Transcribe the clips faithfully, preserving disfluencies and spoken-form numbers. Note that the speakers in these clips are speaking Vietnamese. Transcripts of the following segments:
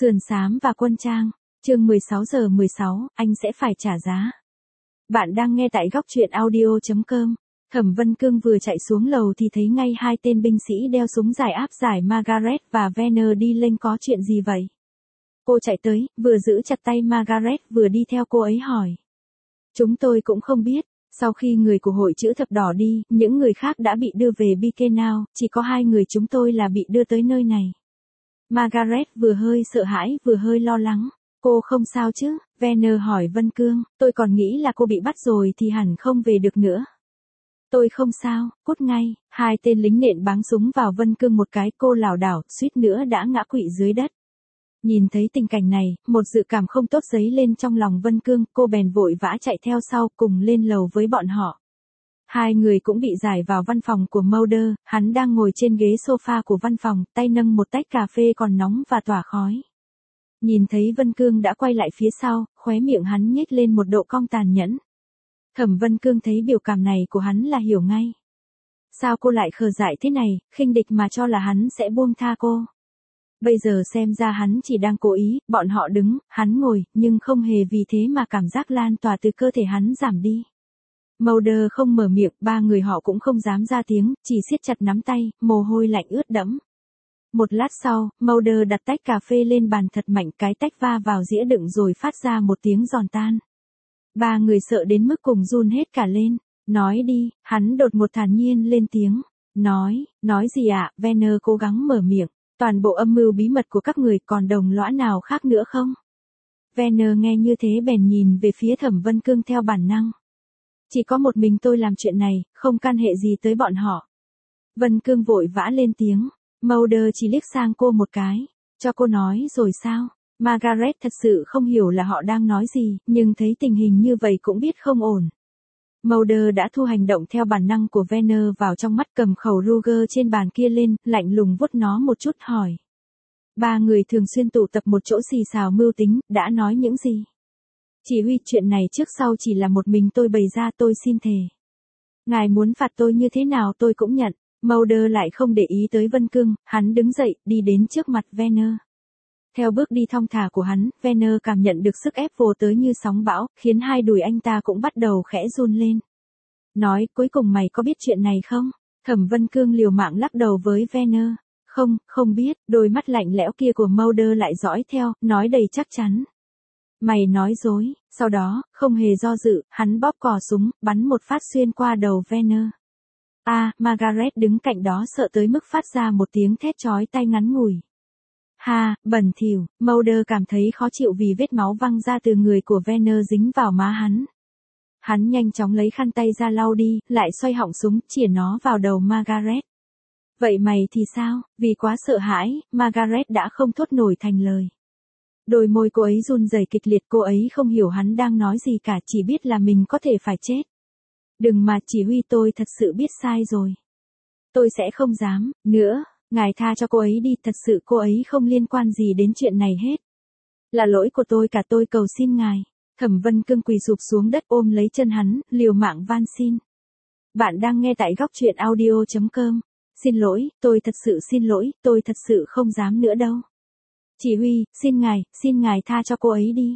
Sườn xám và quân trang, chương mười sáu giờ mười sáu, anh sẽ phải trả giá. Bạn đang nghe tại góc truyện audio chấm com. Thẩm Vân Cương vừa chạy xuống lầu thì thấy ngay hai tên binh sĩ đeo súng dài áp giải Margaret và Venner đi lên. Có chuyện gì vậy? Cô chạy tới, vừa giữ chặt tay Margaret vừa đi theo cô ấy hỏi. Chúng tôi cũng không biết. Sau khi người của hội chữ thập đỏ đi, những người khác đã bị đưa về Birkenau, chỉ có hai người chúng tôi là bị đưa tới nơi này. Margaret vừa hơi sợ hãi vừa hơi lo lắng. Cô không sao chứ? Venner hỏi Vân Cương. Tôi còn nghĩ là cô bị bắt rồi thì hẳn không về được nữa. Tôi không sao, cút ngay. Hai tên lính nện báng súng vào Vân Cương một cái, cô lảo đảo, suýt nữa đã ngã quỵ dưới đất. Nhìn thấy tình cảnh này, một dự cảm không tốt dấy lên trong lòng Vân Cương, cô bèn vội vã chạy theo sau cùng lên lầu với bọn họ. Hai người cũng bị giải vào văn phòng của Mulder, hắn đang ngồi trên ghế sofa của văn phòng, tay nâng một tách cà phê còn nóng và tỏa khói. Nhìn thấy Vân Cương đã quay lại phía sau, khóe miệng hắn nhếch lên một độ cong tàn nhẫn. Thẩm Vân Cương thấy biểu cảm này của hắn là hiểu ngay. Sao cô lại khờ dại thế này, khinh địch mà cho là hắn sẽ buông tha cô. Bây giờ xem ra hắn chỉ đang cố ý, bọn họ đứng, hắn ngồi, nhưng không hề vì thế mà cảm giác lan tỏa từ cơ thể hắn giảm đi. Mulder không mở miệng, ba người họ cũng không dám ra tiếng, chỉ siết chặt nắm tay, mồ hôi lạnh ướt đẫm. Một lát sau, Mulder đặt tách cà phê lên bàn thật mạnh, cái tách va vào dĩa đựng rồi phát ra một tiếng giòn tan. Ba người sợ đến mức cùng run hết cả lên. Nói đi, hắn đột ngột thản nhiên lên tiếng. Nói, nói gì ạ? À? Venner cố gắng mở miệng. Toàn bộ âm mưu bí mật của các người còn đồng lõa nào khác nữa không? Venner nghe như thế bèn nhìn về phía Thẩm Vân Cương theo bản năng. Chỉ có một mình tôi làm chuyện này, không can hệ gì tới bọn họ. Vân Cương vội vã lên tiếng. Mulder chỉ liếc sang cô một cái. Cho cô nói rồi sao? Margaret thật sự không hiểu là họ đang nói gì, nhưng thấy tình hình như vậy cũng biết không ổn. Mulder đã thu hành động theo bản năng của Venner vào trong mắt, cầm khẩu Ruger trên bàn kia lên, lạnh lùng vuốt nó một chút hỏi. Ba người thường xuyên tụ tập một chỗ xì xào mưu tính, đã nói những gì? Chỉ huy, chuyện này trước sau chỉ là một mình tôi bày ra, tôi xin thề. Ngài muốn phạt tôi như thế nào tôi cũng nhận. Mulder lại không để ý tới Vân Cương, hắn đứng dậy, đi đến trước mặt Venner. Theo bước đi thong thả của hắn, Venner cảm nhận được sức ép vô tới như sóng bão, khiến hai đùi anh ta cũng bắt đầu khẽ run lên. Nói, cuối cùng mày có biết chuyện này không? Thẩm Vân Cương liều mạng lắc đầu với Venner. Không, không biết, đôi mắt lạnh lẽo kia của Mulder lại dõi theo, nói đầy chắc chắn. Mày nói dối, sau đó, không hề do dự, hắn bóp cò súng, bắn một phát xuyên qua đầu Venner. A, à, Margaret đứng cạnh đó sợ tới mức phát ra một tiếng thét chói tai ngắn ngủi. Ha, bẩn thỉu, Mulder cảm thấy khó chịu vì vết máu văng ra từ người của Venner dính vào má hắn. Hắn nhanh chóng lấy khăn tay ra lau đi, lại xoay họng súng, chĩa nó vào đầu Margaret. Vậy mày thì sao? Vì quá sợ hãi, Margaret đã không thốt nổi thành lời. Đôi môi cô ấy run rẩy kịch liệt, cô ấy không hiểu hắn đang nói gì cả, chỉ biết là mình có thể phải chết. Đừng mà chỉ huy, tôi thật sự biết sai rồi. Tôi sẽ không dám, nữa, ngài tha cho cô ấy đi, thật sự cô ấy không liên quan gì đến chuyện này hết. Là lỗi của tôi cả, tôi cầu xin ngài. Thẩm Vân Cương quỳ sụp xuống đất ôm lấy chân hắn, liều mạng van xin. Bạn đang nghe tại góc truyện audio chấm com. Xin lỗi, tôi thật sự xin lỗi, tôi thật sự không dám nữa đâu. Chỉ huy, xin ngài, xin ngài tha cho cô ấy đi.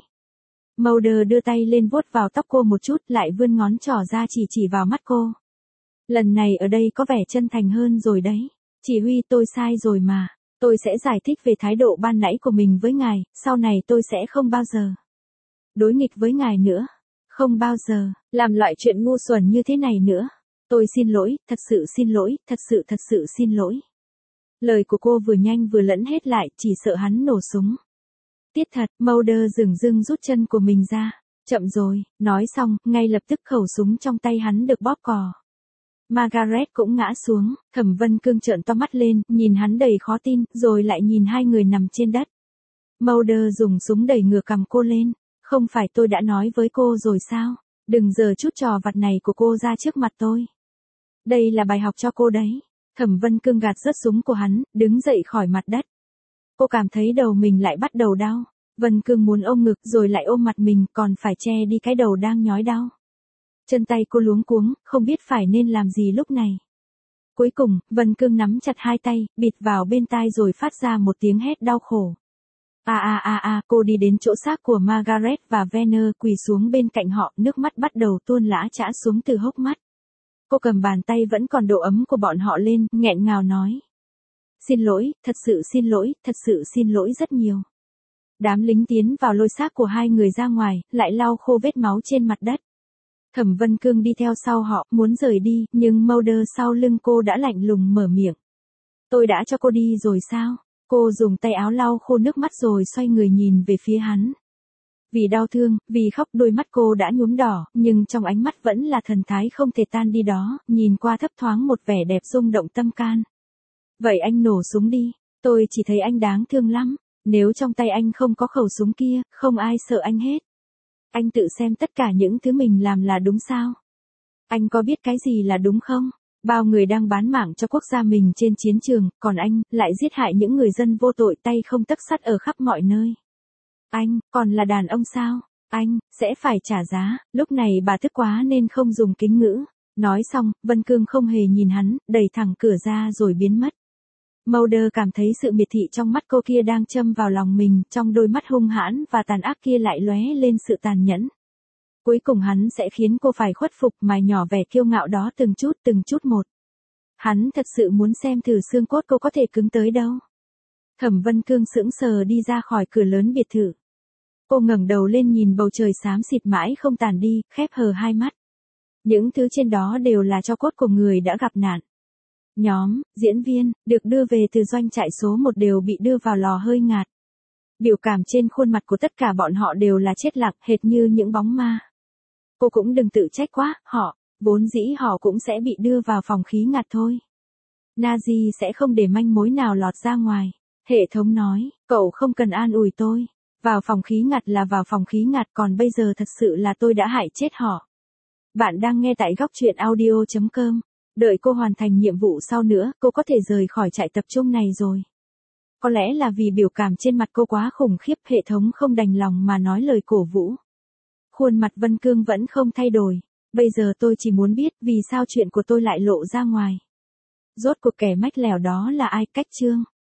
Mulder đưa tay lên vuốt vào tóc cô một chút, lại vươn ngón trỏ ra chỉ chỉ vào mắt cô. Lần này ở đây có vẻ chân thành hơn rồi đấy. Chỉ huy, tôi sai rồi mà. Tôi sẽ giải thích về thái độ ban nãy của mình với ngài, sau này tôi sẽ không bao giờ đối nghịch với ngài nữa. Không bao giờ làm loại chuyện ngu xuẩn như thế này nữa. Tôi xin lỗi, thật sự xin lỗi, thật sự thật sự xin lỗi. Lời của cô vừa nhanh vừa lẫn hết lại, chỉ sợ hắn nổ súng. Tiết thật, Mulder dửng dưng rút chân của mình ra. Chậm rồi, nói xong, ngay lập tức khẩu súng trong tay hắn được bóp cò. Margaret cũng ngã xuống, Thẩm Vân Cương trợn to mắt lên, nhìn hắn đầy khó tin, rồi lại nhìn hai người nằm trên đất. Mulder dùng súng đẩy ngửa cằm cô lên. Không phải tôi đã nói với cô rồi sao? Đừng giở chút trò vặt này của cô ra trước mặt tôi. Đây là bài học cho cô đấy. Thẩm Vân Cương gạt rớt súng của hắn, đứng dậy khỏi mặt đất. Cô cảm thấy đầu mình lại bắt đầu đau. Vân Cương muốn ôm ngực rồi lại ôm mặt mình, còn phải che đi cái đầu đang nhói đau. Chân tay cô luống cuống, không biết phải nên làm gì lúc này. Cuối cùng, Vân Cương nắm chặt hai tay, bịt vào bên tai rồi phát ra một tiếng hét đau khổ. A a a a, cô đi đến chỗ xác của Margaret và Venner quỳ xuống bên cạnh họ, nước mắt bắt đầu tuôn lã chã xuống từ hốc mắt. Cô cầm bàn tay vẫn còn độ ấm của bọn họ lên, nghẹn ngào nói. Xin lỗi, thật sự xin lỗi, thật sự xin lỗi rất nhiều. Đám lính tiến vào lôi xác của hai người ra ngoài, lại lau khô vết máu trên mặt đất. Thẩm Vân Cương đi theo sau họ, muốn rời đi, nhưng Mulder sau lưng cô đã lạnh lùng mở miệng. Tôi đã cho cô đi rồi sao? Cô dùng tay áo lau khô nước mắt rồi xoay người nhìn về phía hắn. Vì đau thương, vì khóc, đôi mắt cô đã nhuốm đỏ, nhưng trong ánh mắt vẫn là thần thái không thể tan đi đó, nhìn qua thấp thoáng một vẻ đẹp rung động tâm can. Vậy anh nổ súng đi, tôi chỉ thấy anh đáng thương lắm, nếu trong tay anh không có khẩu súng kia, không ai sợ anh hết. Anh tự xem tất cả những thứ mình làm là đúng sao? Anh có biết cái gì là đúng không? Bao người đang bán mạng cho quốc gia mình trên chiến trường, còn anh, lại giết hại những người dân vô tội tay không tấc sắt ở khắp mọi nơi. Anh, còn là đàn ông sao? Anh, sẽ phải trả giá. Lúc này bà tức quá nên không dùng kính ngữ. Nói xong, Vân Cương không hề nhìn hắn, đẩy thẳng cửa ra rồi biến mất. Mulder cảm thấy sự miệt thị trong mắt cô kia đang châm vào lòng mình, trong đôi mắt hung hãn và tàn ác kia lại lóe lên sự tàn nhẫn. Cuối cùng hắn sẽ khiến cô phải khuất phục, mài nhỏ vẻ kiêu ngạo đó từng chút từng chút một. Hắn thật sự muốn xem thử xương cốt cô có thể cứng tới đâu. Thẩm Vân Cương sững sờ đi ra khỏi cửa lớn biệt thự. Cô ngẩng đầu lên nhìn bầu trời xám xịt mãi không tàn đi, khép hờ hai mắt. Những thứ trên đó đều là tro cốt của người đã gặp nạn. Nhóm, diễn viên, được đưa về từ doanh trại số một đều bị đưa vào lò hơi ngạt. Biểu cảm trên khuôn mặt của tất cả bọn họ đều là chết lặng, hệt như những bóng ma. Cô cũng đừng tự trách quá, họ, vốn dĩ họ cũng sẽ bị đưa vào phòng khí ngạt thôi. Nazi sẽ không để manh mối nào lọt ra ngoài. Hệ thống nói, cậu không cần an ủi tôi. Vào phòng khí ngạt là vào phòng khí ngạt, còn bây giờ thật sự là tôi đã hại chết họ. Bạn đang nghe tại góc truyện audio chấm com. Đợi cô hoàn thành nhiệm vụ sau nữa, cô có thể rời khỏi trại tập trung này rồi. Có lẽ là vì biểu cảm trên mặt cô quá khủng khiếp, hệ thống không đành lòng mà nói lời cổ vũ. Khuôn mặt Vân Cương vẫn không thay đổi. Bây giờ tôi chỉ muốn biết vì sao chuyện của tôi lại lộ ra ngoài. Rốt cuộc kẻ mách lẻo đó là ai? Cách chương.